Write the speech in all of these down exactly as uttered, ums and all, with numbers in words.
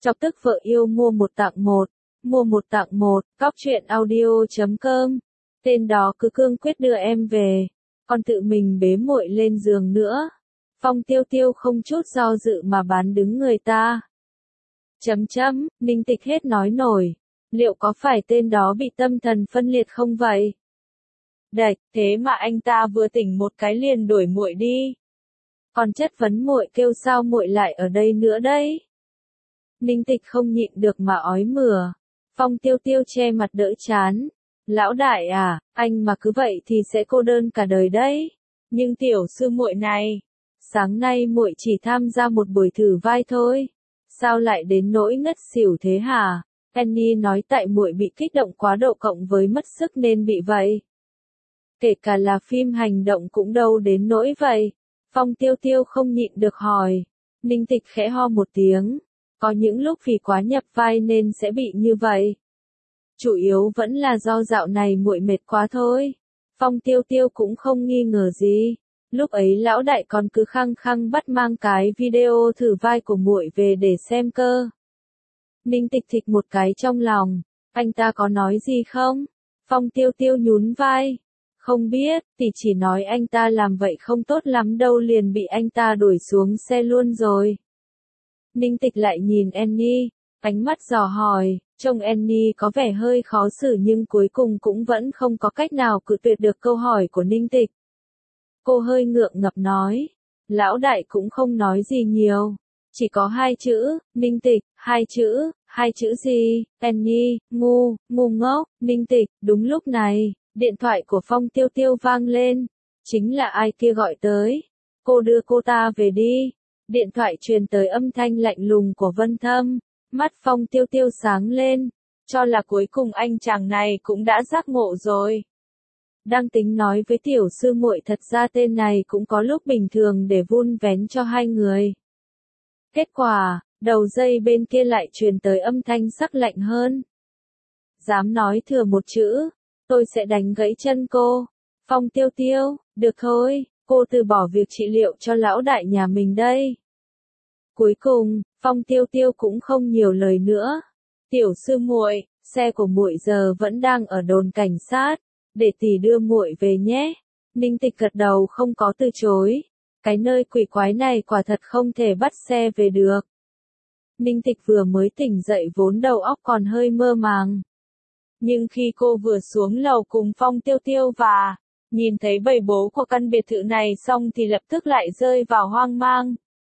Chọc tức vợ yêu mua một tặng một, mua một tặng một, cóc truyện audio chấm com. Tên đó cứ cương quyết đưa em về, còn tự mình bế muội lên giường nữa. Phong Tiêu Tiêu không chút do dự mà bán đứng người ta. Chấm chấm, Ninh Tịch hết nói nổi. Liệu có phải tên đó bị tâm thần phân liệt không vậy? Đạch, thế mà anh ta vừa tỉnh một cái liền đuổi muội đi. Còn chất vấn muội kêu sao muội lại ở đây nữa đấy? Ninh Tịch không nhịn được mà ói mửa. Phong Tiêu Tiêu che mặt đỡ chán. Lão đại à, anh mà cứ vậy thì sẽ cô đơn cả đời đấy. Nhưng tiểu sư muội này, sáng nay muội chỉ tham gia một buổi thử vai thôi. Sao lại đến nỗi ngất xỉu thế hả? Annie nói tại muội bị kích động quá độ cộng với mất sức nên bị vậy. Kể cả là phim hành động cũng đâu đến nỗi vậy. Phong Tiêu Tiêu không nhịn được hỏi. Ninh Tịch khẽ ho một tiếng. Có những lúc vì quá nhập vai nên sẽ bị như vậy. Chủ yếu vẫn là do dạo này muội mệt quá thôi. Phong Tiêu Tiêu cũng không nghi ngờ gì. Lúc ấy lão đại còn cứ khăng khăng bắt mang cái video thử vai của muội về để xem cơ. Ninh Tịch thịch một cái trong lòng. Anh ta có nói gì không? Phong Tiêu Tiêu nhún vai. Không biết, tỷ chỉ nói anh ta làm vậy không tốt lắm đâu liền bị anh ta đuổi xuống xe luôn rồi. Ninh Tịch lại nhìn Annie, ánh mắt dò hỏi, trông Annie có vẻ hơi khó xử nhưng cuối cùng cũng vẫn không có cách nào cự tuyệt được câu hỏi của Ninh Tịch. Cô hơi ngượng ngập nói, lão đại cũng không nói gì nhiều, chỉ có hai chữ, Ninh Tịch, hai chữ, hai chữ gì, Annie, ngu, ngu ngốc, Ninh Tịch, đúng lúc này, điện thoại của Phong Tiêu Tiêu vang lên, chính là ai kia gọi tới, cô đưa cô ta về đi. Điện thoại truyền tới âm thanh lạnh lùng của Vân Thâm, mắt Phong Tiêu Tiêu sáng lên, cho là cuối cùng anh chàng này cũng đã giác ngộ rồi. Đang tính nói với tiểu sư muội thật ra tên này cũng có lúc bình thường để vun vén cho hai người. Kết quả, đầu dây bên kia lại truyền tới âm thanh sắc lạnh hơn. Dám nói thừa một chữ, tôi sẽ đánh gãy chân cô. Phong Tiêu Tiêu, được thôi, cô từ bỏ việc trị liệu cho lão đại nhà mình đây. Cuối cùng, Phong Tiêu Tiêu cũng không nhiều lời nữa. Tiểu sư muội, xe của muội giờ vẫn đang ở đồn cảnh sát, để tỷ đưa muội về nhé. Ninh Tịch gật đầu không có từ chối. Cái nơi quỷ quái này quả thật không thể bắt xe về được. Ninh Tịch vừa mới tỉnh dậy vốn đầu óc còn hơi mơ màng. Nhưng khi cô vừa xuống lầu cùng Phong Tiêu Tiêu và nhìn thấy bầy bố của căn biệt thự này xong thì lập tức lại rơi vào hoang mang.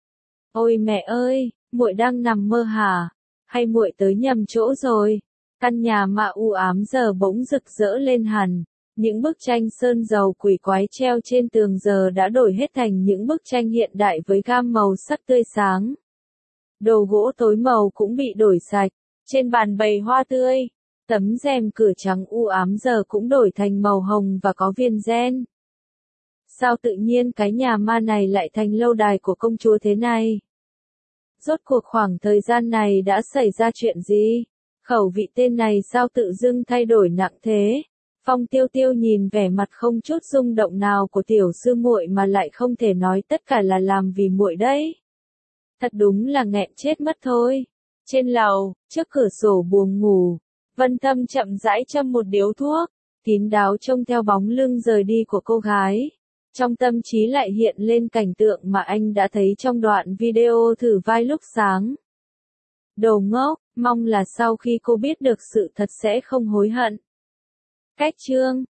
Ôi mẹ ơi, muội đang nằm mơ hả? Hay muội tới nhầm chỗ rồi? Căn nhà mà u ám giờ bỗng rực rỡ lên hẳn. Những bức tranh sơn dầu quỷ quái treo trên tường giờ đã đổi hết thành những bức tranh hiện đại với gam màu sắc tươi sáng. Đồ gỗ tối màu cũng bị đổi sạch. Trên bàn bày hoa tươi, tấm rèm cửa trắng u ám giờ cũng đổi thành màu hồng và có viền ren. Sao tự nhiên cái nhà ma này lại thành lâu đài của công chúa thế này? Rốt cuộc khoảng thời gian này đã xảy ra chuyện gì? Khẩu vị tên này sao tự dưng thay đổi nặng thế? Phong Tiêu Tiêu nhìn vẻ mặt không chút rung động nào của tiểu sư muội mà lại không thể nói tất cả là làm vì muội đấy. Thật đúng là nghẹn chết mất thôi. Trên lầu, trước cửa sổ buồng ngủ, Vân Thâm chậm rãi châm một điếu thuốc, kín đáo trông theo bóng lưng rời đi của cô gái. Trong tâm trí lại hiện lên cảnh tượng mà anh đã thấy trong đoạn video thử vai lúc sáng. Đồ ngốc, mong là sau khi cô biết được sự thật sẽ không hối hận. Cách chương